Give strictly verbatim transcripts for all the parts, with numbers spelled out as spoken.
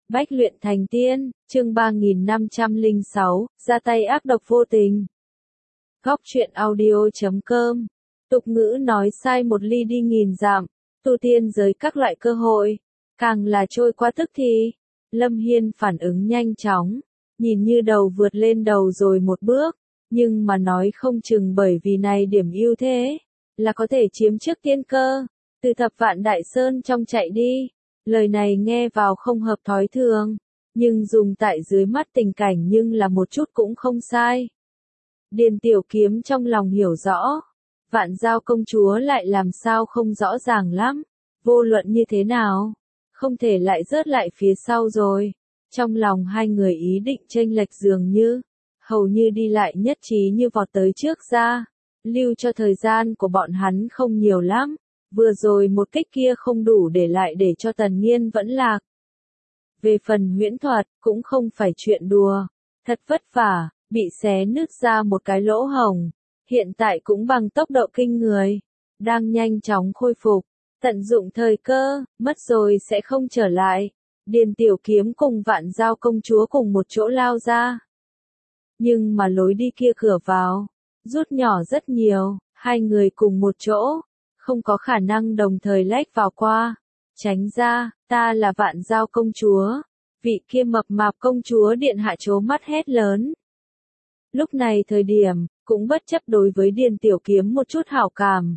Bách luyện thành tiên, chương ba nghìn năm trăm lẻ sáu, ra tay ác độc vô tình. Góc truyện audio chấm com. Tục ngữ nói sai một ly đi nghìn dặm, tu tiên giới các loại cơ hội, càng là trôi qua tức thì. Lâm Hiên phản ứng nhanh chóng, nhìn như đầu vượt lên đầu rồi một bước, nhưng mà nói không chừng bởi vì này điểm ưu thế, là có thể chiếm trước tiên cơ, từ thập vạn đại sơn trong chạy đi. Lời này nghe vào không hợp thói thường, nhưng dùng tại dưới mắt tình cảnh nhưng là một chút cũng không sai. Điền Tiểu Kiếm trong lòng hiểu rõ, Vạn Giao công chúa lại làm sao không rõ ràng lắm, vô luận như thế nào, không thể lại rớt lại phía sau rồi. Trong lòng hai người ý định chênh lệch dường như, hầu như đi lại nhất trí như vọt tới trước ra, lưu cho thời gian của bọn hắn không nhiều lắm. Vừa rồi một kích kia không đủ để lại để cho Tần Nghiên vẫn lạc. Về phần huyễn thuật, cũng không phải chuyện đùa, thật vất vả, bị xé nứt ra một cái lỗ hổng, hiện tại cũng bằng tốc độ kinh người, đang nhanh chóng khôi phục, tận dụng thời cơ, mất rồi sẽ không trở lại. Điền Tiểu Kiếm cùng Vạn Giao công chúa cùng một chỗ lao ra. Nhưng mà lối đi kia cửa vào, rút nhỏ rất nhiều, hai người cùng một chỗ. Không có khả năng đồng thời lách vào qua. Tránh ra, ta là Vạn Giao công chúa. Vị kia mập mạp công chúa điện hạ trố mắt hét lớn. Lúc này thời điểm, cũng bất chấp đối với Điền Tiểu Kiếm một chút hảo cảm.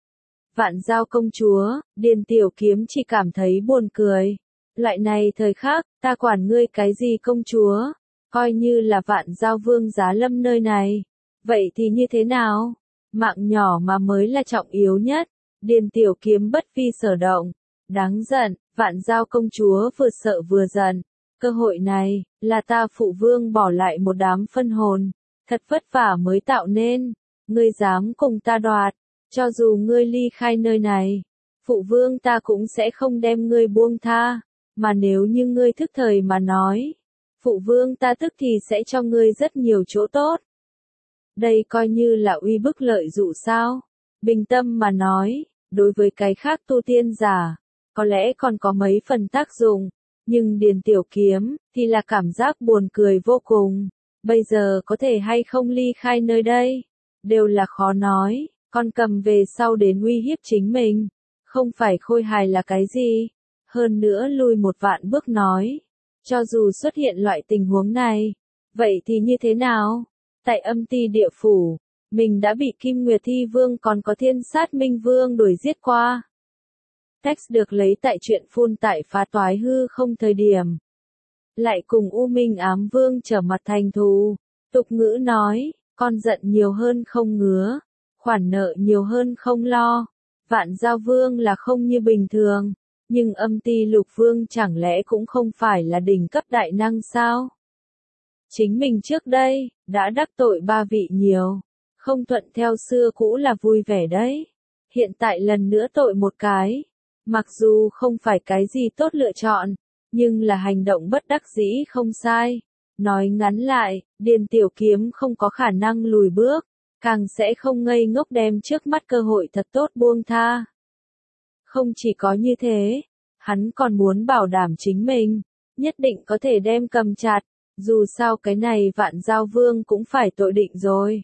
Vạn Giao công chúa, Điền Tiểu Kiếm chỉ cảm thấy buồn cười. Loại này thời khắc, ta quản ngươi cái gì công chúa, coi như là Vạn Giao vương giá lâm nơi này. Vậy thì như thế nào? Mạng nhỏ mà mới là trọng yếu nhất. Điền Tiểu Kiếm bất vi sở động, đáng giận, Vạn Giao công chúa vừa sợ vừa giận, cơ hội này, là ta phụ vương bỏ lại một đám phân hồn, thật vất vả mới tạo nên, ngươi dám cùng ta đoạt, cho dù ngươi ly khai nơi này, phụ vương ta cũng sẽ không đem ngươi buông tha, mà nếu như ngươi thức thời mà nói, phụ vương ta tức thì sẽ cho ngươi rất nhiều chỗ tốt. Đây coi như là uy bức lợi dụ sao? Bình tâm mà nói, đối với cái khác tu tiên giả, có lẽ còn có mấy phần tác dụng, nhưng Điền Tiểu Kiếm, thì là cảm giác buồn cười vô cùng. Bây giờ có thể hay không ly khai nơi đây, đều là khó nói, con cầm về sau đến uy hiếp chính mình, không phải khôi hài là cái gì, hơn nữa lui một vạn bước nói, cho dù xuất hiện loại tình huống này, vậy thì như thế nào? Tại âm ti địa phủ, mình đã bị Kim Nguyệt Thi Vương còn có Thiên Sát Minh Vương đuổi giết qua. Text được lấy tại truyện phun tại phá toái hư không thời điểm. Lại cùng U Minh Ám Vương trở mặt thành thù. Tục ngữ nói, con giận nhiều hơn không ngứa, khoản nợ nhiều hơn không lo. Vạn Giao Vương là không như bình thường, nhưng âm ti Lục Vương chẳng lẽ cũng không phải là đỉnh cấp đại năng sao? Chính mình trước đây, đã đắc tội ba vị nhiều. Không thuận theo xưa cũ là vui vẻ đấy. Hiện tại lần nữa tội một cái. Mặc dù không phải cái gì tốt lựa chọn, nhưng là hành động bất đắc dĩ không sai. Nói ngắn lại, Điền Tiểu Kiếm không có khả năng lùi bước, càng sẽ không ngây ngốc đem trước mắt cơ hội thật tốt buông tha. Không chỉ có như thế, hắn còn muốn bảo đảm chính mình, nhất định có thể đem cầm chặt, dù sao cái này Vạn Giao Vương cũng phải tội định rồi.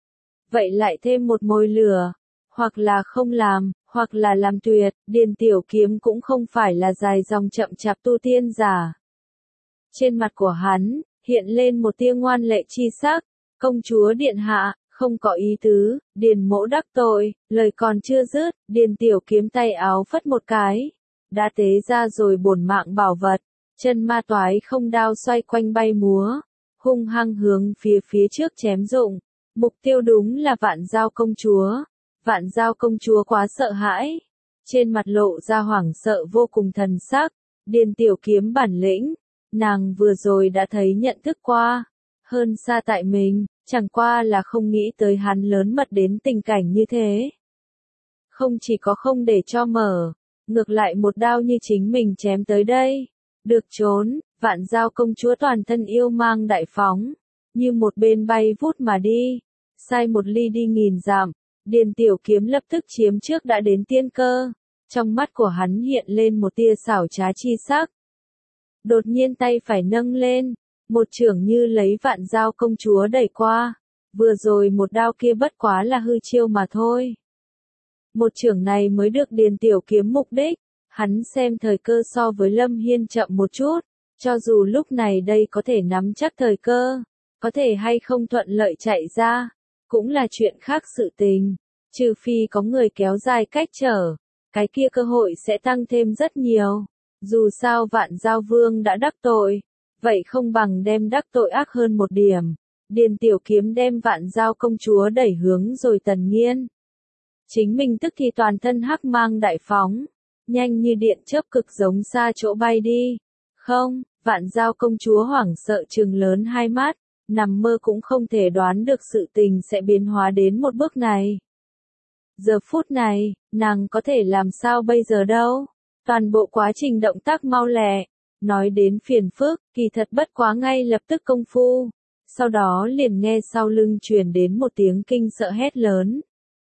Vậy lại thêm một mồi lửa, hoặc là không làm, hoặc là làm tuyệt, Điền Tiểu Kiếm cũng không phải là dài dòng chậm chạp tu tiên giả. Trên mặt của hắn, hiện lên một tia ngoan lệ chi sắc, công chúa điện hạ, không có ý tứ, Điền mỗ đắc tội, lời còn chưa dứt, Điền Tiểu Kiếm tay áo phất một cái, đã tế ra rồi bổn mạng bảo vật, chân ma toái không đao xoay quanh bay múa, hung hăng hướng phía phía trước chém dụng. Mục tiêu đúng là Vạn Giao công chúa. Vạn Giao công chúa quá sợ hãi, trên mặt lộ ra hoảng sợ vô cùng thần sắc. Điền Tiểu Kiếm bản lĩnh, nàng vừa rồi đã thấy nhận thức qua, hơn xa tại mình, chẳng qua là không nghĩ tới hắn lớn mật đến tình cảnh như thế. Không chỉ có không để cho mở, ngược lại một đao như chính mình chém tới đây, được trốn. Vạn Giao công chúa toàn thân yêu mang đại phóng, như một bên bay vút mà đi. Sai một ly đi nghìn dặm, Điền Tiểu Kiếm lập tức chiếm trước đã đến tiên cơ, trong mắt của hắn hiện lên một tia xảo trá chi sắc. Đột nhiên tay phải nâng lên, một chưởng như lấy Vạn Dao công chúa đẩy qua. Vừa rồi một đao kia bất quá là hư chiêu mà thôi. Một chưởng này mới được Điền Tiểu Kiếm mục đích. Hắn xem thời cơ so với Lâm Hiên chậm một chút. Cho dù lúc này đây có thể nắm chắc thời cơ, có thể hay không thuận lợi chạy ra, cũng là chuyện khác sự tình. Trừ phi có người kéo dài cách trở, cái kia cơ hội sẽ tăng thêm rất nhiều. Dù sao Vạn Dao Vương đã đắc tội, vậy không bằng đem đắc tội ác hơn một điểm. Điền Tiểu Kiếm đem Vạn Dao công chúa đẩy hướng rồi Tần Nghiên. Chính mình tức thì toàn thân hắc mang đại phóng, nhanh như điện chớp cực giống xa chỗ bay đi. Không, Vạn Dao công chúa hoảng sợ trừng lớn hai mắt, nằm mơ cũng không thể đoán được sự tình sẽ biến hóa đến một bước này. Giờ phút này, nàng có thể làm sao bây giờ đâu? Toàn bộ quá trình động tác mau lẹ, nói đến phiền phức, kỳ thật bất quá ngay lập tức công phu. Sau đó liền nghe sau lưng truyền đến một tiếng kinh sợ hét lớn.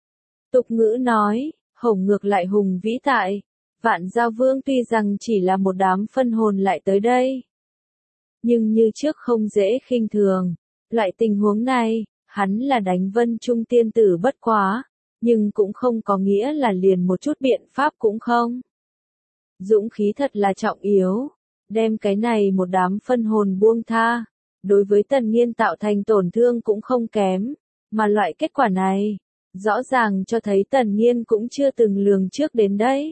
Tục ngữ nói, hổ ngược lại hùng vĩ tại. Vạn Dao Vương tuy rằng chỉ là một đám phân hồn lại tới đây, nhưng như trước không dễ khinh thường. Loại tình huống này, hắn là đánh Vân Trung tiên tử bất quá, nhưng cũng không có nghĩa là liền một chút biện pháp cũng không. Dũng khí thật là trọng yếu, đem cái này một đám phân hồn buông tha, đối với Tần Nghiên tạo thành tổn thương cũng không kém, mà loại kết quả này, rõ ràng cho thấy Tần Nghiên cũng chưa từng lường trước đến đấy.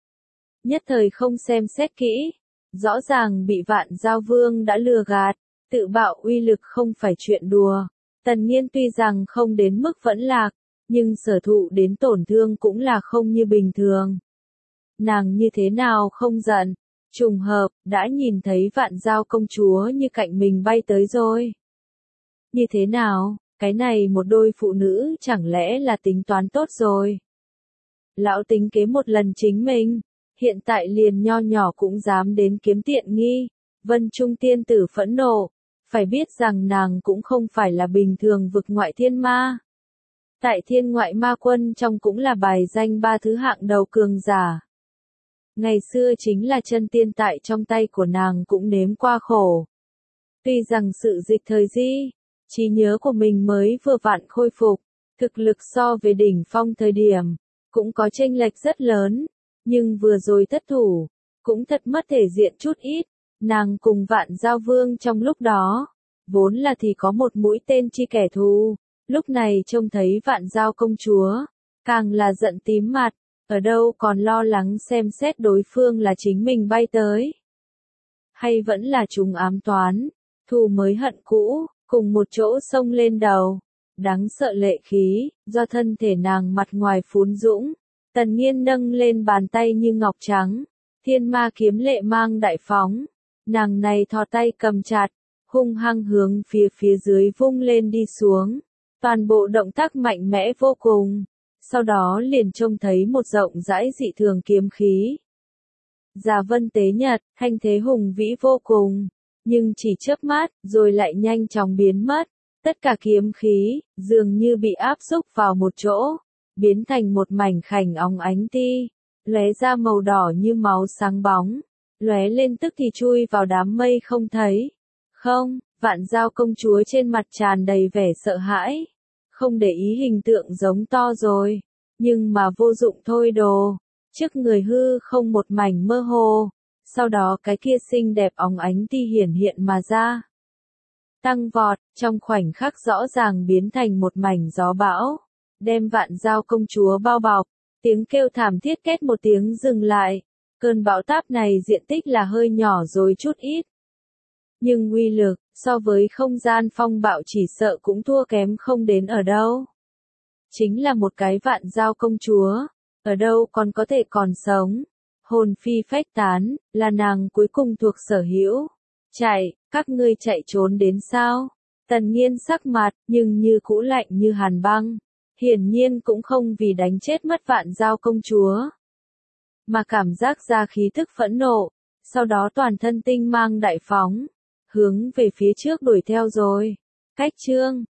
Nhất thời không xem xét kỹ, rõ ràng bị Vạn Dao Vương đã lừa gạt, tự bạo uy lực không phải chuyện đùa. Tần Nghiên tuy rằng không đến mức vẫn lạc, nhưng sở thụ đến tổn thương cũng là không như bình thường. Nàng như thế nào không giận, trùng hợp, đã nhìn thấy Vạn Dao công chúa như cạnh mình bay tới rồi. Như thế nào, cái này một đôi phụ nữ chẳng lẽ là tính toán tốt rồi. Lão tính kế một lần chính mình, hiện tại liền nho nhỏ cũng dám đến kiếm tiện nghi. Vân Trung tiên tử phẫn nộ, phải biết rằng nàng cũng không phải là bình thường vực ngoại thiên ma. Tại thiên ngoại ma quân trong cũng là bài danh ba thứ hạng đầu cường giả. Ngày xưa chính là chân tiên tại trong tay của nàng cũng nếm qua khổ. Tuy rằng sự dịch thời di, trí nhớ của mình mới vừa vặn khôi phục, thực lực so về đỉnh phong thời điểm, cũng có chênh lệch rất lớn, nhưng vừa rồi thất thủ, cũng thật mất thể diện chút ít. Nàng cùng Vạn Dao Vương trong lúc đó, vốn là thì có một mũi tên chi kẻ thù, lúc này trông thấy Vạn Dao công chúa, càng là giận tím mặt, ở đâu còn lo lắng xem xét đối phương là chính mình bay tới. Hay vẫn là chúng ám toán, thù mới hận cũ, cùng một chỗ xông lên đầu, đáng sợ lệ khí, do thân thể nàng mặt ngoài phún dũng, Tần Nghiên nâng lên bàn tay như ngọc trắng, thiên ma kiếm lệ mang đại phóng. Nàng này thò tay cầm chặt, hung hăng hướng phía phía dưới vung lên đi xuống. Toàn bộ động tác mạnh mẽ vô cùng. Sau đó liền trông thấy một rộng rãi dị thường kiếm khí. Già vân tế nhật, thanh thế hùng vĩ vô cùng. Nhưng chỉ chớp mắt, rồi lại nhanh chóng biến mất. Tất cả kiếm khí, dường như bị áp xúc vào một chỗ. Biến thành một mảnh khảnh óng ánh ti. Lóe ra màu đỏ như máu sáng bóng. Lóe lên tức thì chui vào đám mây không thấy. Không, Vạn Dao công chúa trên mặt tràn đầy vẻ sợ hãi. Không để ý hình tượng giống to rồi. Nhưng mà vô dụng thôi đồ. Trước người hư không một mảnh mơ hồ. Sau đó cái kia xinh đẹp óng ánh ti hiển hiện mà ra. Tăng vọt, trong khoảnh khắc rõ ràng biến thành một mảnh gió bão. Đem Vạn Dao công chúa bao bọc. Tiếng kêu thảm thiết kết một tiếng dừng lại. Cơn bão táp này diện tích là hơi nhỏ rồi chút ít. Nhưng uy lực, so với không gian phong bạo chỉ sợ cũng thua kém không đến ở đâu. Chính là một cái Vạn Dao công chúa, ở đâu còn có thể còn sống. Hồn phi phách tán, là nàng cuối cùng thuộc sở hữu. Chạy, các ngươi chạy trốn đến sao? Tần Nghiên sắc mặt, nhưng như cũ lạnh như hàn băng. Hiển nhiên cũng không vì đánh chết mất Vạn Dao công chúa. Mà cảm giác ra khí thức phẫn nộ, sau đó toàn thân tinh mang đại phóng, hướng về phía trước đuổi theo rồi. Cách chương